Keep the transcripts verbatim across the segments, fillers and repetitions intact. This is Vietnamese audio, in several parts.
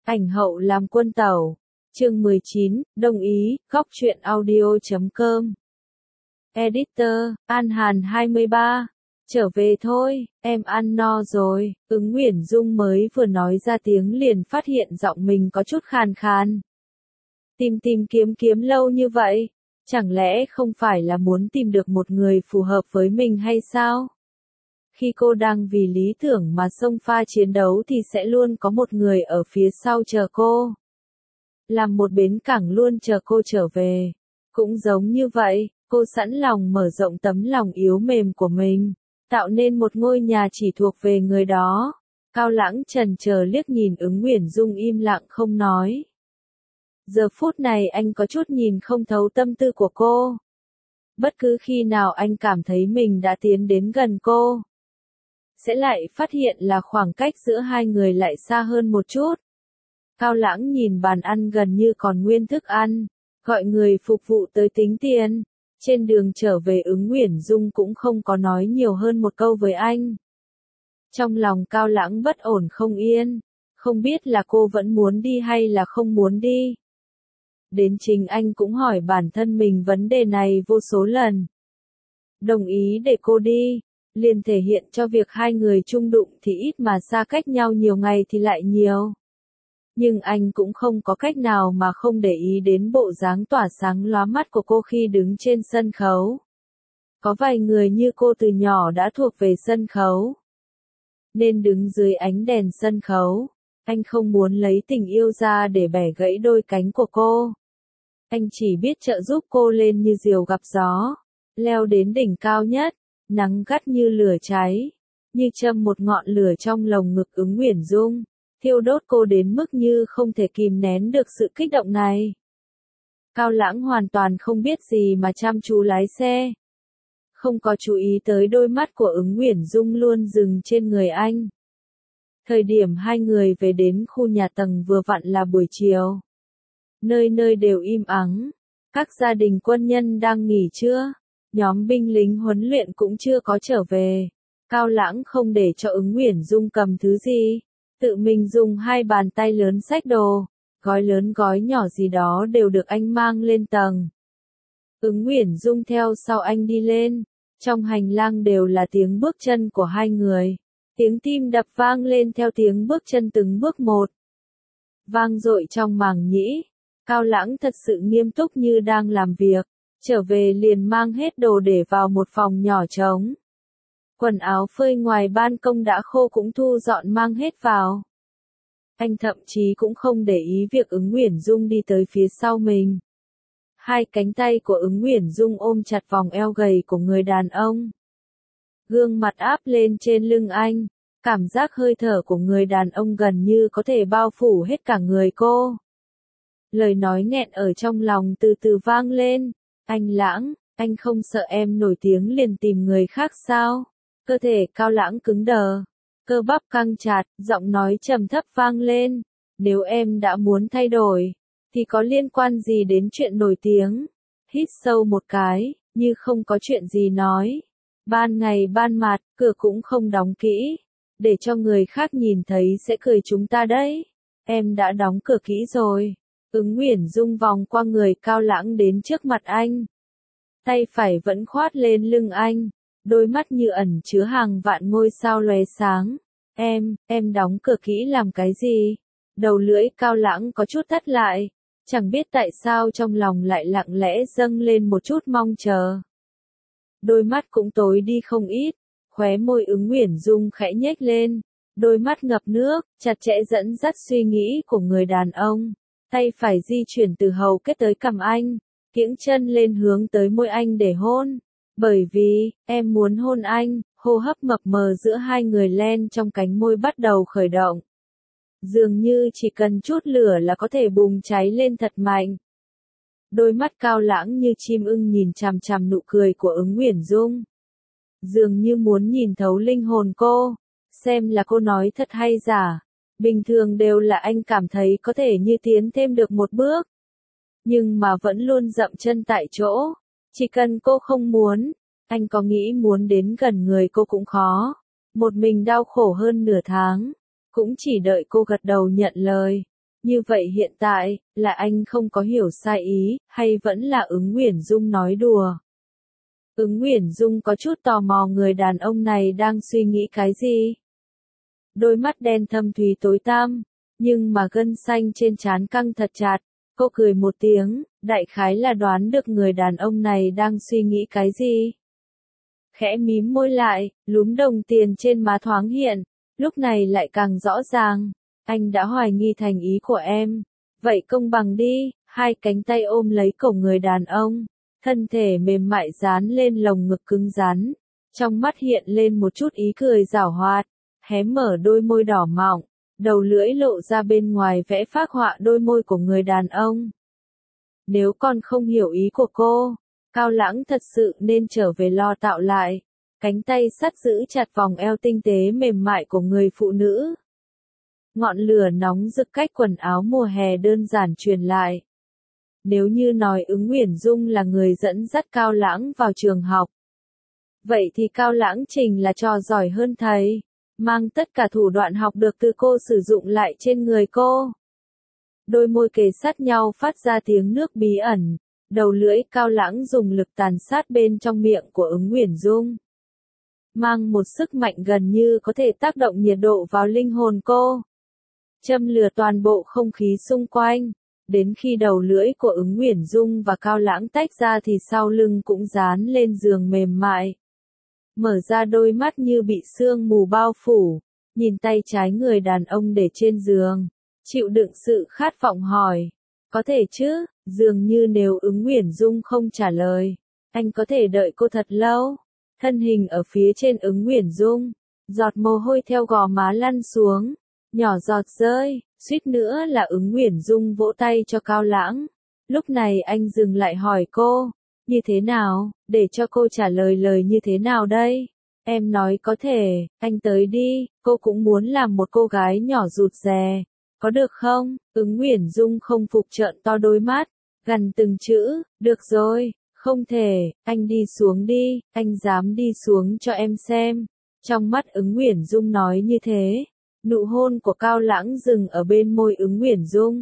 Ảnh hậu làm quân tẩu. Chương mười chín, đồng ý, góc truyện audio.com. Editor, An Hàn hai mươi ba. Trở về thôi, em ăn no rồi. Ứng Uyển Dung mới vừa nói ra tiếng liền phát hiện giọng mình có chút khàn khàn. Tìm tìm kiếm kiếm lâu như vậy, chẳng lẽ không phải là muốn tìm được một người phù hợp với mình hay sao? Khi cô đang vì lý tưởng mà xông pha chiến đấu thì sẽ luôn có một người ở phía sau chờ cô. Làm một bến cảng luôn chờ cô trở về. Cũng giống như vậy, cô sẵn lòng mở rộng tấm lòng yếu mềm của mình, tạo nên một ngôi nhà chỉ thuộc về người đó. Cao Lãng chần chờ liếc nhìn Ứng Uyển Dung im lặng không nói. Giờ phút này anh có chút nhìn không thấu tâm tư của cô. Bất cứ khi nào anh cảm thấy mình đã tiến đến gần cô, sẽ lại phát hiện là khoảng cách giữa hai người lại xa hơn một chút. Cao Lãng nhìn bàn ăn gần như còn nguyên thức ăn, gọi người phục vụ tới tính tiền. Trên đường trở về Ứng Uyển Dung cũng không có nói nhiều hơn một câu với anh. Trong lòng Cao Lãng bất ổn không yên, không biết là cô vẫn muốn đi hay là không muốn đi. Đến chính anh cũng hỏi bản thân mình vấn đề này vô số lần. Đồng ý để cô đi, liền thể hiện cho việc hai người chung đụng thì ít mà xa cách nhau nhiều ngày thì lại nhiều. Nhưng anh cũng không có cách nào mà không để ý đến bộ dáng tỏa sáng lóa mắt của cô khi đứng trên sân khấu. Có vài người như cô từ nhỏ đã thuộc về sân khấu, nên đứng dưới ánh đèn sân khấu, anh không muốn lấy tình yêu ra để bẻ gãy đôi cánh của cô. Anh chỉ biết trợ giúp cô lên như diều gặp gió, leo đến đỉnh cao nhất, nắng gắt như lửa cháy, như châm một ngọn lửa trong lồng ngực Ứng Uyển Dung, thiêu đốt cô đến mức như không thể kìm nén được sự kích động này. Cao Lãng hoàn toàn không biết gì mà chăm chú lái xe, không có chú ý tới đôi mắt của Ứng Uyển Dung luôn dừng trên người anh. Thời điểm hai người về đến khu nhà tầng vừa vặn là buổi chiều. Nơi nơi đều im ắng, các gia đình quân nhân đang nghỉ trưa, nhóm binh lính huấn luyện cũng chưa có trở về. Cao Lãng không để cho Ứng Uyển Dung cầm thứ gì, tự mình dùng hai bàn tay lớn xách đồ, gói lớn gói nhỏ gì đó đều được anh mang lên tầng. Ứng Uyển Dung theo sau anh đi lên, trong hành lang đều là tiếng bước chân của hai người, tiếng tim đập vang lên theo tiếng bước chân từng bước một. Vang dội trong màng nhĩ. Cao Lãng thật sự nghiêm túc như đang làm việc, trở về liền mang hết đồ để vào một phòng nhỏ trống. Quần áo phơi ngoài ban công đã khô cũng thu dọn mang hết vào. Anh thậm chí cũng không để ý việc Ứng Uyển Dung đi tới phía sau mình. Hai cánh tay của Ứng Uyển Dung ôm chặt vòng eo gầy của người đàn ông. Gương mặt áp lên trên lưng anh, cảm giác hơi thở của người đàn ông gần như có thể bao phủ hết cả người cô. Lời nói nghẹn ở trong lòng từ từ vang lên. Anh Lãng, anh không sợ em nổi tiếng liền tìm người khác sao? Cơ thể Cao Lãng cứng đờ, cơ bắp căng chặt, giọng nói trầm thấp vang lên. Nếu em đã muốn thay đổi, thì có liên quan gì đến chuyện nổi tiếng? Hít sâu một cái, như không có chuyện gì nói. Ban ngày ban mặt, cửa cũng không đóng kỹ, để cho người khác nhìn thấy sẽ cười chúng ta đấy. Em đã đóng cửa kỹ rồi. Ứng Uyển Dung vòng qua người Cao Lãng đến trước mặt anh. Tay phải vẫn khoát lên lưng anh, đôi mắt như ẩn chứa hàng vạn ngôi sao lóe sáng. Em, em đóng cửa kỹ làm cái gì? Đầu lưỡi Cao Lãng có chút thắt lại, chẳng biết tại sao trong lòng lại lặng lẽ dâng lên một chút mong chờ. Đôi mắt cũng tối đi không ít, khóe môi Ứng Uyển Dung khẽ nhếch lên, đôi mắt ngập nước, chặt chẽ dẫn dắt suy nghĩ của người đàn ông. Tay phải di chuyển từ hầu kết tới cằm anh, kiễng chân lên hướng tới môi anh để hôn. Bởi vì, em muốn hôn anh, hô hấp mập mờ giữa hai người len trong cánh môi bắt đầu khởi động. Dường như chỉ cần chút lửa là có thể bùng cháy lên thật mạnh. Đôi mắt Cao Lãng như chim ưng nhìn chằm chằm nụ cười của Ứng Uyển Dung. Dường như muốn nhìn thấu linh hồn cô, xem là cô nói thật hay giả. Bình thường đều là anh cảm thấy có thể như tiến thêm được một bước, nhưng mà vẫn luôn dậm chân tại chỗ. Chỉ cần cô không muốn, anh có nghĩ muốn đến gần người cô cũng khó. Một mình đau khổ hơn nửa tháng, cũng chỉ đợi cô gật đầu nhận lời. Như vậy hiện tại, là anh không có hiểu sai ý, hay vẫn là Ứng Uyển Dung nói đùa? Ứng Uyển Dung có chút tò mò người đàn ông này đang suy nghĩ cái gì. Đôi mắt đen thâm thúy tối tăm, nhưng mà gân xanh trên trán căng thật chặt. Cô cười một tiếng, đại khái là đoán được người đàn ông này đang suy nghĩ cái gì. Khẽ mím môi lại, lúm đồng tiền trên má thoáng hiện, lúc này lại càng rõ ràng. Anh đã hoài nghi thành ý của em. Vậy công bằng đi, hai cánh tay ôm lấy cổ người đàn ông. Thân thể mềm mại dán lên lồng ngực cứng rắn. Trong mắt hiện lên một chút ý cười giảo hoạt. Hé mở đôi môi đỏ mọng. Đầu lưỡi lộ ra bên ngoài vẽ phác họa đôi môi của người đàn ông. Nếu con không hiểu ý của cô, Cao Lãng thật sự nên trở về lo tạo lại. Cánh tay sắt giữ chặt vòng eo tinh tế mềm mại của người phụ nữ. Ngọn lửa nóng rực cách quần áo mùa hè đơn giản truyền lại. Nếu như nói Ứng Uyển Dung là người dẫn dắt Cao Lãng vào trường học, vậy thì Cao Lãng Trình là trò giỏi hơn thầy, mang tất cả thủ đoạn học được từ cô sử dụng lại trên người cô. Đôi môi kề sát nhau phát ra tiếng nước bí ẩn, đầu lưỡi Cao Lãng dùng lực tàn sát bên trong miệng của Ứng Uyển Dung. Mang một sức mạnh gần như có thể tác động nhiệt độ vào linh hồn cô. Châm lửa toàn bộ không khí xung quanh, đến khi đầu lưỡi của Ứng Uyển Dung và Cao Lãng tách ra thì sau lưng cũng dán lên giường mềm mại. Mở ra đôi mắt như bị sương mù bao phủ, nhìn tay trái người đàn ông để trên giường, chịu đựng sự khát vọng hỏi. Có thể chứ, dường như nếu Ứng Uyển Dung không trả lời, anh có thể đợi cô thật lâu. Thân hình ở phía trên Ứng Uyển Dung, giọt mồ hôi theo gò má lăn xuống, nhỏ giọt rơi, suýt nữa là Ứng Uyển Dung vỗ tay cho Cao Lãng. Lúc này anh dừng lại hỏi cô, như thế nào, để cho cô trả lời lời như thế nào đây? Em nói có thể, anh tới đi, cô cũng muốn làm một cô gái nhỏ rụt rè, có được không? Ứng Uyển Dung không phục trợn to đôi mắt, gằn từng chữ, được rồi. Không thể, anh đi xuống đi, anh dám đi xuống cho em xem. Trong mắt Ứng Uyển Dung nói như thế, nụ hôn của Cao Lãng dừng ở bên môi Ứng Uyển Dung.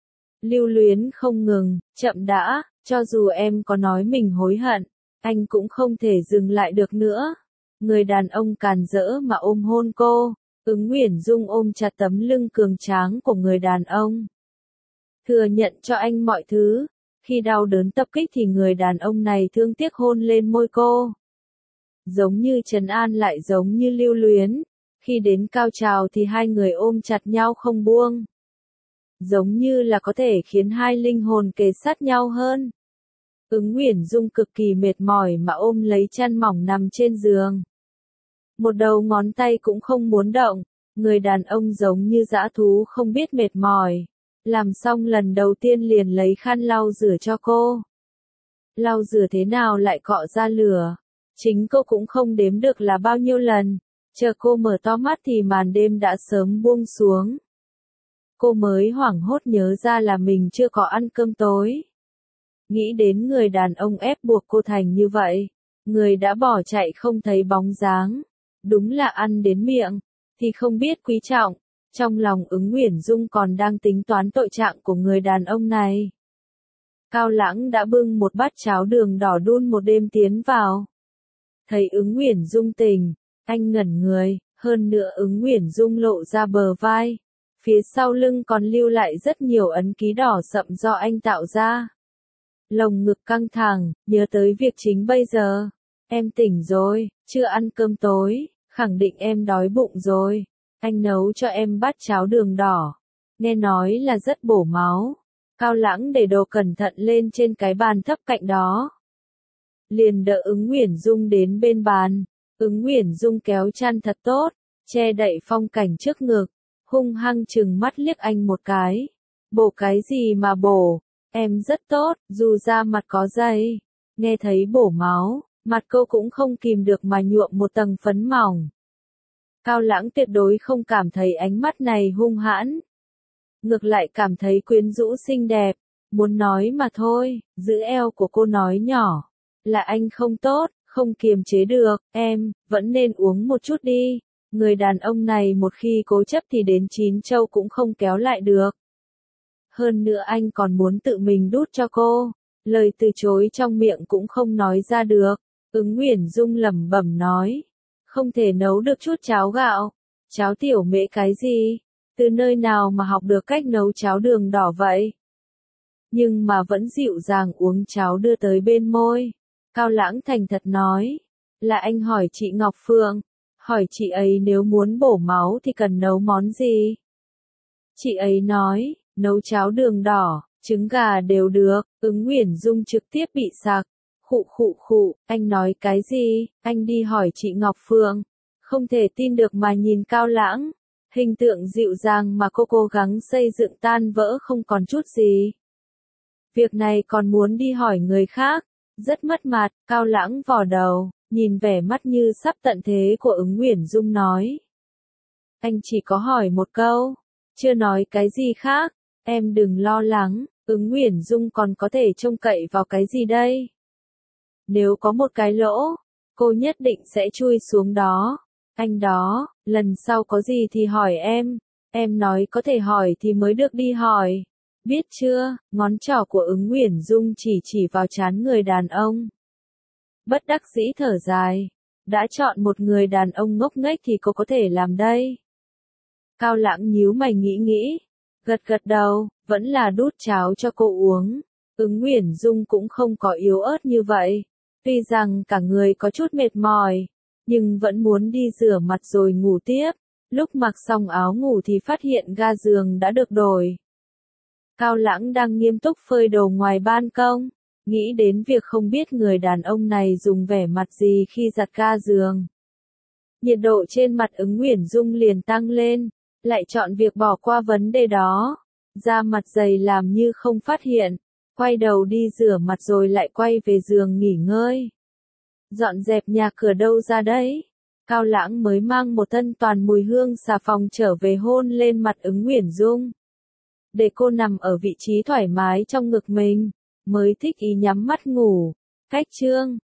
Lưu luyến không ngừng, chậm đã, cho dù em có nói mình hối hận, anh cũng không thể dừng lại được nữa. Người đàn ông càn rỡ mà ôm hôn cô, Ứng Uyển Dung ôm chặt tấm lưng cường tráng của người đàn ông. Thừa nhận cho anh mọi thứ. Khi đau đớn tập kích thì người đàn ông này thương tiếc hôn lên môi cô. Giống như trấn an lại giống như lưu luyến. Khi đến cao trào thì hai người ôm chặt nhau không buông. Giống như là có thể khiến hai linh hồn kề sát nhau hơn. Ứng Uyển Dung cực kỳ mệt mỏi mà ôm lấy chăn mỏng nằm trên giường. Một đầu ngón tay cũng không muốn động. Người đàn ông giống như dã thú không biết mệt mỏi. Làm xong lần đầu tiên liền lấy khăn lau rửa cho cô. Lau rửa thế nào lại cọ ra lửa. Chính cô cũng không đếm được là bao nhiêu lần. Chờ cô mở to mắt thì màn đêm đã sớm buông xuống. Cô mới hoảng hốt nhớ ra là mình chưa có ăn cơm tối. Nghĩ đến người đàn ông ép buộc cô thành như vậy. Người đã bỏ chạy không thấy bóng dáng. Đúng là ăn đến miệng, thì không biết quý trọng. Trong lòng Ứng Uyển Dung còn đang tính toán tội trạng của người đàn ông này. Cao Lãng đã bưng một bát cháo đường đỏ đun một đêm tiến vào. Thấy Ứng Uyển Dung tỉnh, anh ngẩn người, hơn nữa Ứng Uyển Dung lộ ra bờ vai. Phía sau lưng còn lưu lại rất nhiều ấn ký đỏ sậm do anh tạo ra. Lồng ngực căng thẳng, nhớ tới việc chính bây giờ. Em tỉnh rồi, chưa ăn cơm tối, khẳng định em đói bụng rồi. Anh nấu cho em bát cháo đường đỏ. Nghe nói là rất bổ máu. Cao Lãng để đồ cẩn thận lên trên cái bàn thấp cạnh đó. Liền đỡ Ứng Uyển Dung đến bên bàn. Ứng Uyển Dung kéo chăn thật tốt, che đậy phong cảnh trước ngực, hung hăng trừng mắt liếc anh một cái. Bổ cái gì mà bổ, em rất tốt, dù da mặt có dây. Nghe thấy bổ máu, mặt cô cũng không kìm được mà nhuộm một tầng phấn mỏng. Cao Lãng tuyệt đối không cảm thấy ánh mắt này hung hãn. Ngược lại cảm thấy quyến rũ xinh đẹp, muốn nói mà thôi, giữ eo của cô nói nhỏ. Là anh không tốt, không kiềm chế được, em, vẫn nên uống một chút đi. Người đàn ông này một khi cố chấp thì đến chín châu cũng không kéo lại được. Hơn nữa anh còn muốn tự mình đút cho cô. Lời từ chối trong miệng cũng không nói ra được. Ứng Uyển Dung lẩm bẩm nói. Không thể nấu được chút cháo gạo. Cháo tiểu mễ cái gì? Từ nơi nào mà học được cách nấu cháo đường đỏ vậy? Nhưng mà vẫn dịu dàng uống cháo đưa tới bên môi. Cao Lãng thành thật nói. Là anh hỏi chị Ngọc Phượng. Hỏi chị ấy nếu muốn bổ máu thì cần nấu món gì? Chị ấy nói, nấu cháo đường đỏ, trứng gà đều được. Ứng Uyển Dung trực tiếp bị sặc. Khụ khụ khụ, anh nói cái gì? Anh đi hỏi chị Ngọc Phượng. Không thể tin được mà nhìn Cao Lãng. Hình tượng dịu dàng mà cô cố gắng xây dựng tan vỡ không còn chút gì. Việc này còn muốn đi hỏi người khác. Rất mất mặt, Cao Lãng vò đầu, nhìn vẻ mắt như sắp tận thế của Ứng Uyển Dung nói. Anh chỉ có hỏi một câu, chưa nói cái gì khác, em đừng lo lắng, Ứng Uyển Dung còn có thể trông cậy vào cái gì đây? Nếu có một cái lỗ, cô nhất định sẽ chui xuống đó. Anh đó, lần sau có gì thì hỏi em, em nói có thể hỏi thì mới được đi hỏi. Biết chưa, ngón trỏ của Ứng Uyển Dung chỉ chỉ vào trán người đàn ông. Bất đắc dĩ thở dài. Đã chọn một người đàn ông ngốc nghếch thì cô có thể làm đây. Cao Lãng nhíu mày nghĩ nghĩ. Gật gật đầu, vẫn là đút cháo cho cô uống. Ứng Uyển Dung cũng không có yếu ớt như vậy. Tuy rằng cả người có chút mệt mỏi, nhưng vẫn muốn đi rửa mặt rồi ngủ tiếp. Lúc mặc xong áo ngủ thì phát hiện ga giường đã được đổi. Cao Lãng đang nghiêm túc phơi đồ ngoài ban công, nghĩ đến việc không biết người đàn ông này dùng vẻ mặt gì khi giặt ga giường. Nhiệt độ trên mặt Ứng Uyển Dung liền tăng lên, lại chọn việc bỏ qua vấn đề đó, da mặt dày làm như không phát hiện, quay đầu đi rửa mặt rồi lại quay về giường nghỉ ngơi. Dọn dẹp nhà cửa đâu ra đấy? Cao Lãng mới mang một thân toàn mùi hương xà phòng trở về hôn lên mặt Ứng Uyển Dung. Để cô nằm ở vị trí thoải mái trong ngực mình, mới thích ý nhắm mắt ngủ. Cách chương